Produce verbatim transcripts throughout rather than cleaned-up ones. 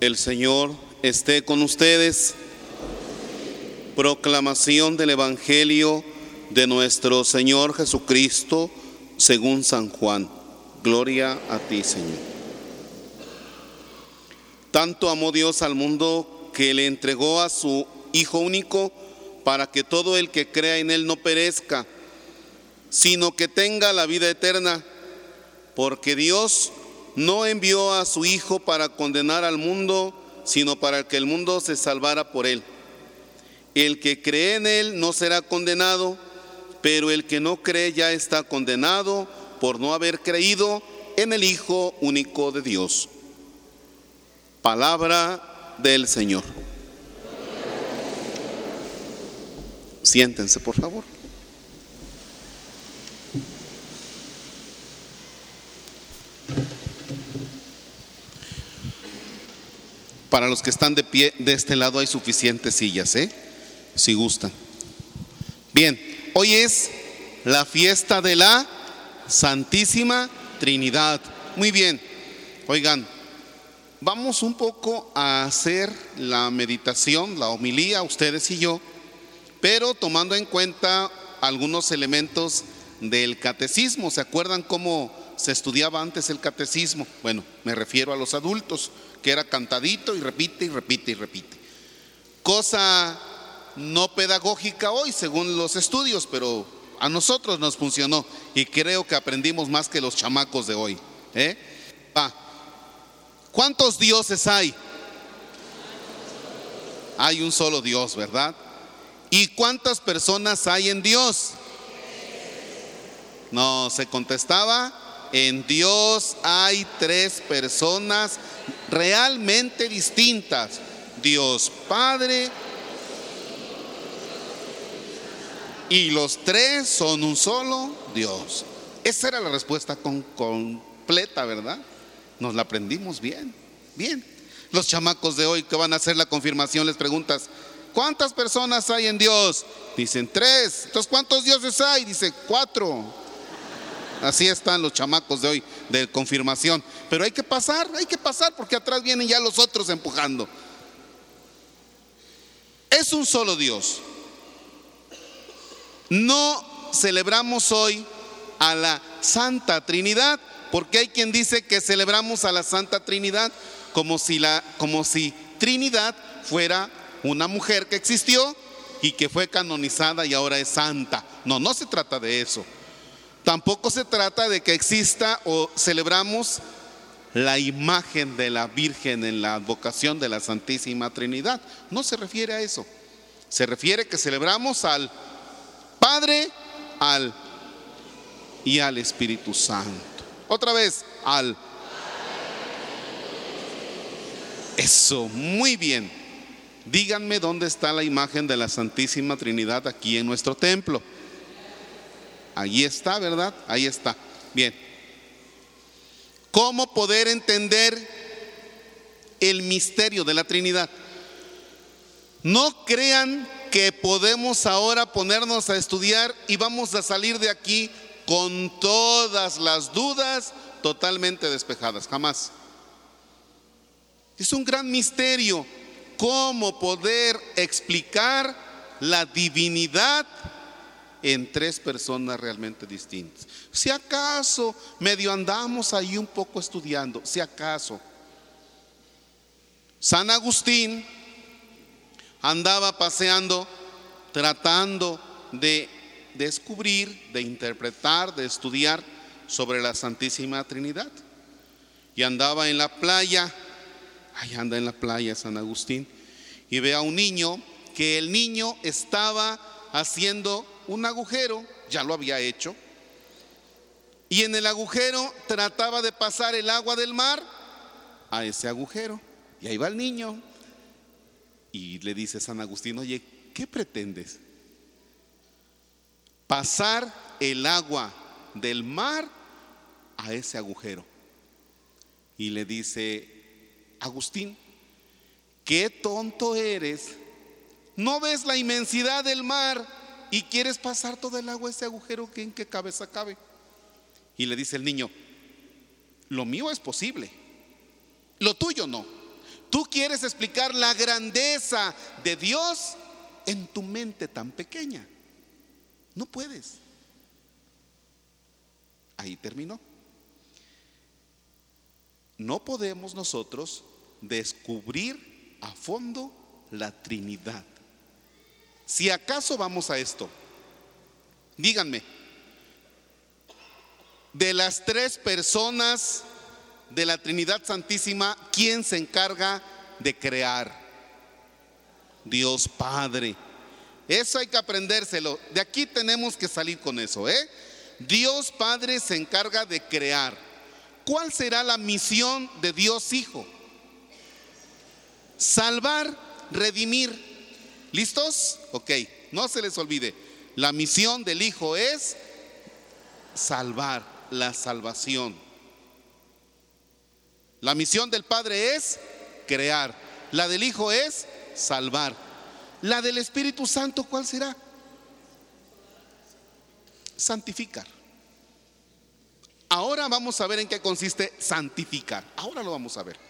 El Señor esté con ustedes. Proclamación del Evangelio de nuestro Señor Jesucristo según San Juan. Gloria a ti, Señor. Tanto amó Dios al mundo que le entregó a su Hijo único para que todo el que crea en Él no perezca, sino que tenga la vida eterna. Porque Dios no envió a su Hijo para condenar al mundo, sino para que el mundo se salvara por Él. El que cree en Él no será condenado, pero el que no cree ya está condenado por no haber creído en el Hijo único de Dios. Palabra del Señor. Siéntense, por favor. Para los que están de pie de este lado hay suficientes sillas, ¿eh? Si gustan. Bien, hoy es la fiesta de la Santísima Trinidad. Muy bien, oigan, vamos un poco a hacer la meditación, la homilía, ustedes y yo, pero tomando en cuenta algunos elementos del catecismo. ¿Se acuerdan cómo se estudiaba antes el catecismo? Bueno, me refiero a los adultos, que era cantadito y repite y repite y repite. Cosa no pedagógica hoy según los estudios, pero a nosotros nos funcionó y creo que aprendimos más que los chamacos de hoy, ¿eh? Va. ¿Cuántos dioses hay? Hay un solo Dios, ¿verdad? ¿Y cuántas personas hay en Dios? No, se contestaba: en Dios hay tres personas realmente distintas: Dios Padre, y los tres son un solo Dios. Esa era la respuesta con, completa, ¿verdad? Nos la aprendimos bien, bien. Los chamacos de hoy que van a hacer la confirmación les preguntas: ¿cuántas personas hay en Dios? Dicen tres. Entonces, ¿cuántos dioses hay? Dice cuatro. Así están los chamacos de hoy de confirmación. Pero hay que pasar, hay que pasar porque atrás vienen ya los otros empujando. Es un solo Dios. No celebramos hoy a la Santa Trinidad, porque hay quien dice que celebramos a la Santa Trinidad como si, la, como si Trinidad fuera una mujer que existió y que fue canonizada y ahora es santa. No, no se trata de eso. Tampoco se trata de que exista o celebramos la imagen de la Virgen en la advocación de la Santísima Trinidad. No se refiere a eso. Se refiere que celebramos al Padre, al y al Espíritu Santo. Otra vez, al. Eso, muy bien. Díganme dónde está la imagen de la Santísima Trinidad aquí en nuestro templo. Allí está, ¿verdad? Ahí está. Bien. ¿Cómo poder entender el misterio de la Trinidad? No crean que podemos ahora ponernos a estudiar y vamos a salir de aquí con todas las dudas totalmente despejadas. Jamás. Es un gran misterio cómo poder explicar la divinidad en tres personas realmente distintas. Si acaso medio andamos ahí un poco estudiando, si acaso. San Agustín andaba paseando tratando de descubrir, de interpretar, de estudiar sobre la Santísima Trinidad. Y andaba en la playa, ahí anda en la playa San Agustín, y ve a un niño, que el niño estaba haciendo un agujero, ya lo había hecho, y en el agujero trataba de pasar el agua del mar a ese agujero. Y ahí va el niño y le dice San Agustín: oye, ¿qué pretendes? Pasar el agua del mar a ese agujero. Y le dice Agustín: qué tonto eres, ¿no ves la inmensidad del mar y quieres pasar todo el agua a ese agujero? ¿En qué cabeza cabe? Y le dice el niño: lo mío es posible, lo tuyo no, Tú quieres explicar la grandeza de Dios en tu mente tan pequeña. No puedes. Ahí terminó. No podemos nosotros descubrir a fondo la Trinidad. Si acaso vamos a esto, díganme, de las tres personas de la Trinidad Santísima, ¿quién se encarga de crear? Dios Padre. Eso hay que aprendérselo. De aquí tenemos que salir con eso, ¿eh? Dios Padre se encarga de crear. ¿Cuál será la misión de Dios Hijo? Salvar, redimir. ¿Listos? Ok, no se les olvide. La misión del Hijo es salvar, la salvación. La misión del Padre es crear. La del Hijo es salvar. La del Espíritu Santo, ¿cuál será? Santificar. Ahora vamos a ver en qué consiste santificar. Ahora lo vamos a ver.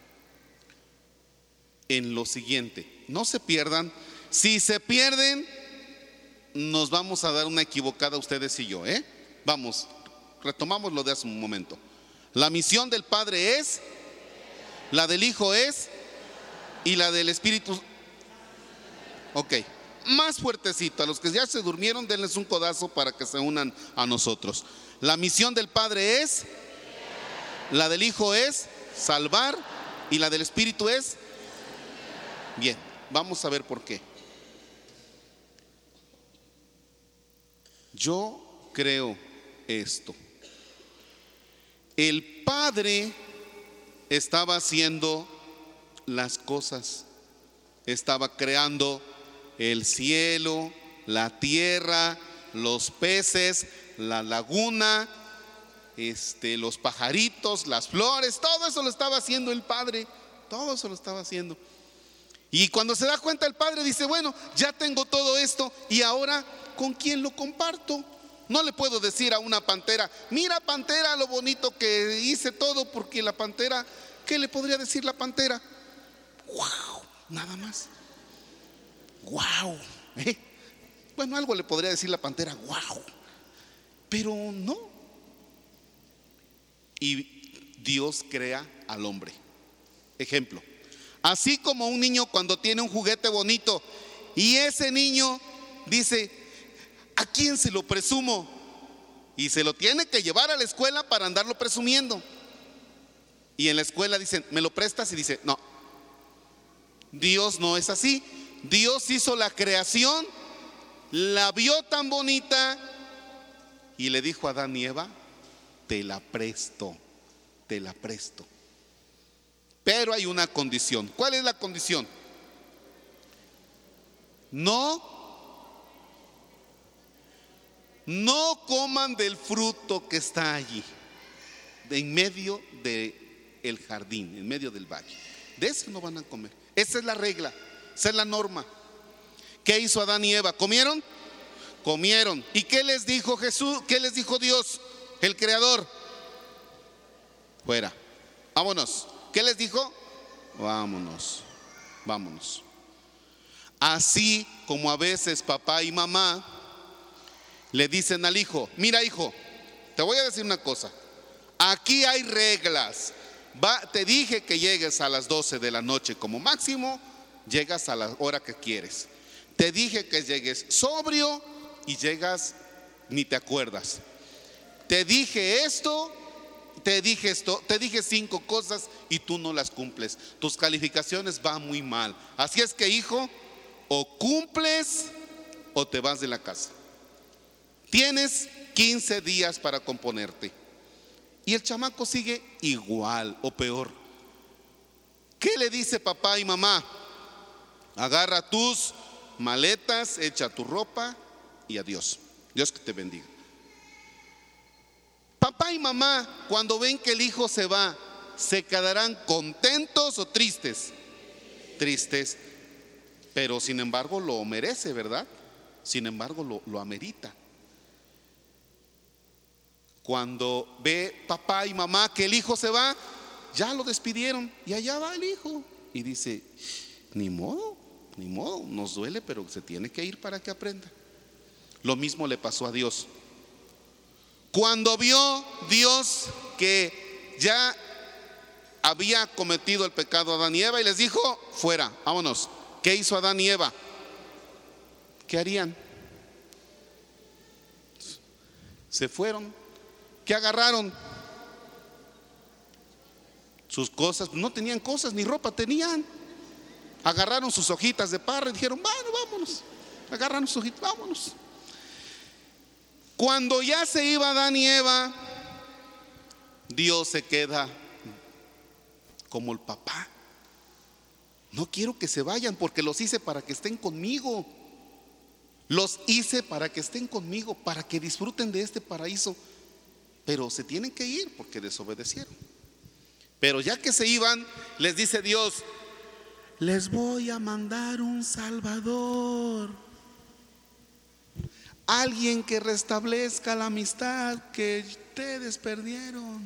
En lo siguiente, no se pierdan. Si se pierden, nos vamos a dar una equivocada ustedes y yo, ¿eh? Vamos, retomamos lo de hace un momento. La misión del Padre es, la del Hijo es, y la del Espíritu. Ok, más fuertecito. A los que ya se durmieron, denles un codazo para que se unan a nosotros. La misión del Padre es, la del Hijo es salvar, y la del Espíritu es. Bien, vamos a ver por qué. Yo creo esto. El Padre estaba haciendo las cosas, estaba creando el cielo, la tierra, los peces, la laguna, este, los pajaritos, las flores, todo eso lo estaba haciendo el Padre, todo eso lo estaba haciendo. Y cuando se da cuenta el Padre dice, bueno, ya tengo todo esto y ahora ¿con quién lo comparto? No le puedo decir a una pantera, mira pantera lo bonito que hice todo, porque la pantera, ¿qué le podría decir la pantera? Wow, nada más. Wow. ¿Eh? Bueno, algo le podría decir la pantera, wow. Pero no. Y Dios crea al hombre. Ejemplo. Así como un niño cuando tiene un juguete bonito y ese niño dice, ¿a quién se lo presumo? Y se lo tiene que llevar a la escuela para andarlo presumiendo. Y en la escuela dicen, ¿me lo prestas? Y dice, no. Dios no es así. Dios hizo la creación, la vio tan bonita y le dijo a Adán y Eva, te la presto, te la presto. Pero hay una condición. ¿Cuál es la condición? No No coman del fruto que está allí, de en medio del jardín, en medio del valle. De eso no van a comer. Esa es la regla, esa es la norma. ¿Qué hizo Adán y Eva? ¿Comieron? Comieron. ¿Y qué les dijo Jesús? ¿Qué les dijo Dios, el Creador? Fuera, vámonos. ¿Qué les dijo? Vámonos, vámonos. Así como a veces papá y mamá le dicen al hijo, mira hijo, te voy a decir una cosa, aquí hay reglas. Va, te dije que llegues a las doce de la noche como máximo, llegas a la hora que quieres. Te dije que llegues sobrio y llegas, ni te acuerdas. Te dije esto, te dije esto, te dije cinco cosas y tú no las cumples. Tus calificaciones van muy mal. Así es que hijo, o cumples o te vas de la casa. Tienes quince días para componerte. Y el chamaco sigue igual o peor. ¿Qué le dice papá y mamá? Agarra tus maletas, echa tu ropa y adiós. Dios que te bendiga. Papá y mamá, cuando ven que el hijo se va, ¿se quedarán contentos o tristes? Tristes. Pero sin embargo lo merece, ¿verdad? Sin embargo lo, lo amerita. Cuando ve papá y mamá que el hijo se va, ya lo despidieron y allá va el hijo. y dice, ni modo, ni modo, nos duele, pero se tiene que ir para que aprenda. Lo mismo le pasó a Dios. Cuando vio Dios que ya había cometido el pecado Adán y Eva y les dijo, fuera, vámonos. ¿Qué hizo Adán y Eva? ¿Qué harían? Se fueron. ¿Qué agarraron? Sus cosas. No tenían cosas, ni ropa tenían. Agarraron sus hojitas de parra y dijeron, bueno, vámonos. Agarraron sus hojitas, vámonos. Cuando ya se iba Adán y Eva, Dios se queda como el papá. No quiero que se vayan porque los hice para que estén conmigo. Los hice para que estén conmigo, para que disfruten de este paraíso. Pero se tienen que ir porque desobedecieron. Pero ya que se iban, les dice Dios, les voy a mandar un Salvador. Alguien que restablezca la amistad que ustedes perdieron.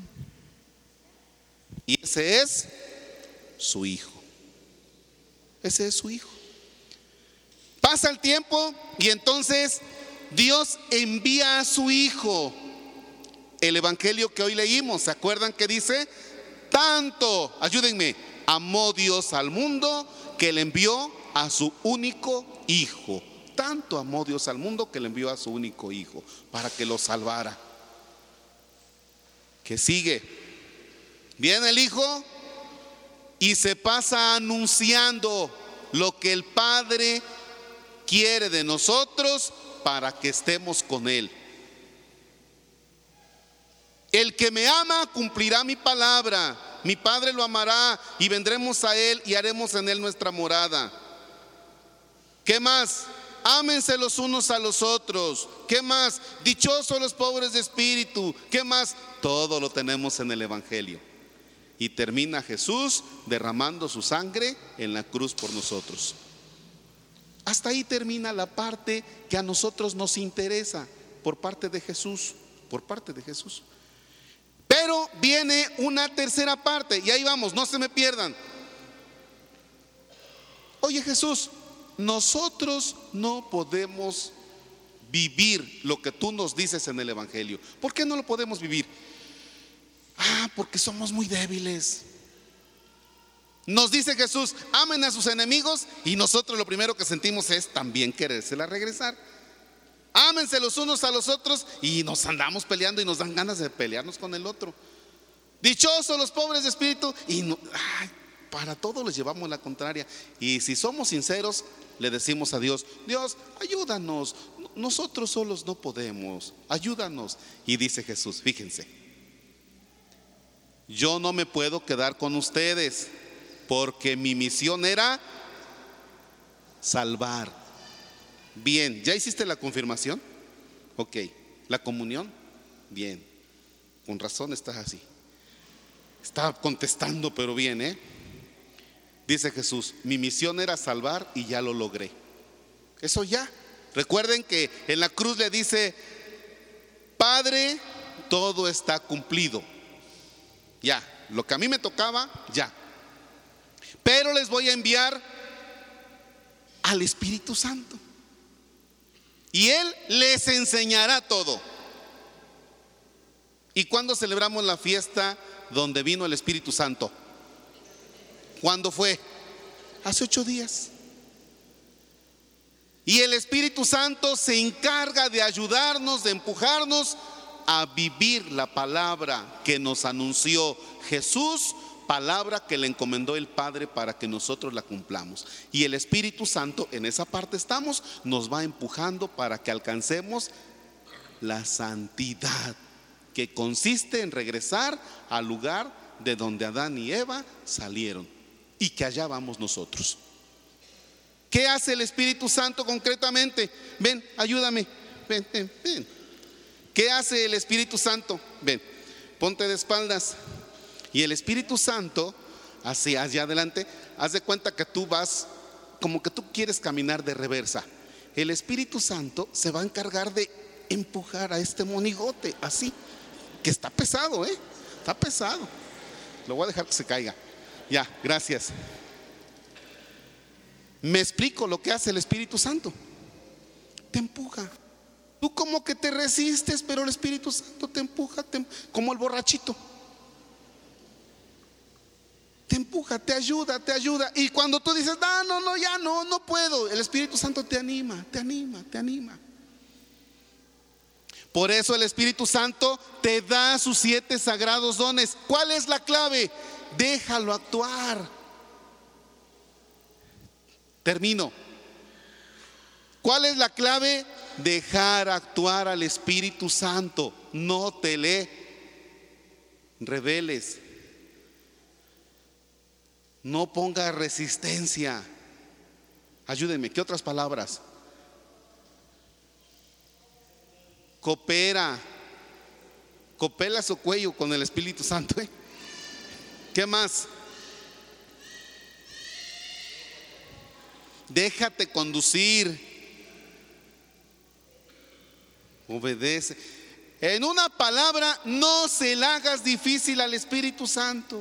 Y ese es su hijo. Ese es su hijo. Pasa el tiempo y entonces Dios envía a su hijo. El evangelio que hoy leímos, ¿se acuerdan que dice? Tanto, ayúdenme, amó Dios al mundo que le envió a su único hijo. Tanto amó Dios al mundo que le envió a su único hijo para que lo salvara. ¿Qué sigue? Viene el hijo y se pasa anunciando lo que el Padre quiere de nosotros para que estemos con Él. El que me ama cumplirá mi palabra. Mi Padre lo amará y vendremos a Él y haremos en Él nuestra morada. ¿Qué más? Ámense los unos a los otros. ¿Qué más? Dichosos los pobres de espíritu. ¿Qué más? Todo lo tenemos en el evangelio. Y termina Jesús derramando su sangre en la cruz por nosotros. Hasta ahí termina la parte que a nosotros nos interesa por parte de Jesús, por parte de Jesús. Pero viene una tercera parte y ahí vamos, no se me pierdan. Oye Jesús, nosotros no podemos vivir lo que tú nos dices en el evangelio. ¿Por qué no lo podemos vivir? Ah, porque somos muy débiles. Nos dice Jesús, amen a sus enemigos y nosotros lo primero que sentimos es también querérsela regresar. Ámense los unos a los otros y nos andamos peleando y nos dan ganas de pelearnos con el otro. Dichosos los pobres de espíritu y no, ay, para todo les llevamos la contraria. Y si somos sinceros, le decimos a Dios, Dios, ayúdanos, nosotros solos no podemos, ayúdanos. Y dice Jesús, fíjense, yo no me puedo quedar con ustedes porque mi misión era salvar. Bien, ¿ya hiciste la confirmación? Ok, ¿la comunión? Bien, con razón estás así. Estaba contestando, pero bien, ¿eh? Dice Jesús, mi misión era salvar y ya lo logré. Eso ya. Recuerden que en la cruz le dice, Padre, todo está cumplido. Ya, lo que a mí me tocaba, ya. Pero les voy a enviar al Espíritu Santo. Y Él les enseñará todo. ¿Y cuándo celebramos la fiesta donde vino el Espíritu Santo? ¿Cuándo fue? Hace ocho días. Y el Espíritu Santo se encarga de ayudarnos, de empujarnos a vivir la palabra que nos anunció Jesús, palabra que le encomendó el Padre para que nosotros la cumplamos. Y el Espíritu Santo, en esa parte estamos, nos va empujando para que alcancemos la santidad, que consiste en regresar al lugar de donde Adán y Eva salieron y que allá vamos nosotros. ¿Qué hace el Espíritu Santo concretamente? Ven, ayúdame, ven, ven, ven. ¿Qué hace el Espíritu Santo? Ven, ponte de espaldas. Y el Espíritu Santo, hacia allá adelante, haz de cuenta que tú vas, como que tú quieres caminar de reversa. El Espíritu Santo se va a encargar de empujar a este monigote, así, que está pesado, ¿eh? Está pesado. Lo voy a dejar que se caiga. Ya, gracias. Me explico lo que hace el Espíritu Santo. Te empuja. Tú como que te resistes, pero el Espíritu Santo te empuja, te, como el borrachito. Te empuja, te ayuda, te ayuda. Y cuando tú dices, no, no, no, ya no, no puedo, el Espíritu Santo te anima, te anima, te anima. Por eso el Espíritu Santo te da sus siete sagrados dones. ¿Cuál es la clave? Déjalo actuar. Termino. ¿Cuál es la clave? Dejar actuar al Espíritu Santo. No te le rebeles. No ponga resistencia. Ayúdenme, ¿qué otras palabras? Coopera. Copela su cuello con el Espíritu Santo, ¿eh? ¿Qué más? Déjate conducir. Obedece. En una palabra, no se la hagas difícil al Espíritu Santo.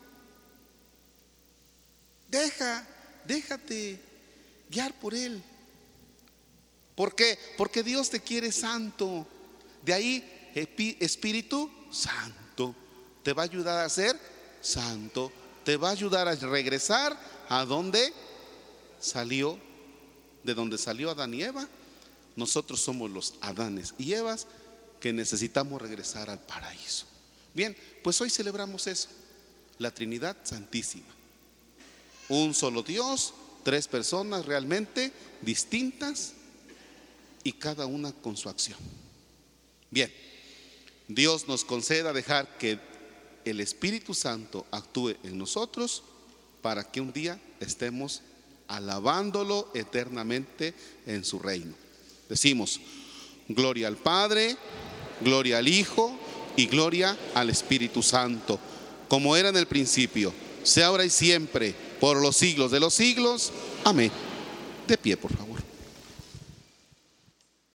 Deja, déjate guiar por Él. ¿Por qué? Porque Dios te quiere santo. De ahí, Espíritu Santo te va a ayudar a ser santo. Te va a ayudar a regresar a donde salió, de donde salió Adán y Eva. Nosotros somos los Adanes y Evas que necesitamos regresar al paraíso. Bien, pues hoy celebramos eso, la Trinidad Santísima. Un solo Dios, tres personas realmente distintas y cada una con su acción. Bien, Dios nos conceda dejar que el Espíritu Santo actúe en nosotros para que un día estemos alabándolo eternamente en su reino. Decimos, gloria al Padre, gloria al Hijo y gloria al Espíritu Santo, como era en el principio, sea ahora y siempre, por los siglos de los siglos. Amén. De pie, por favor.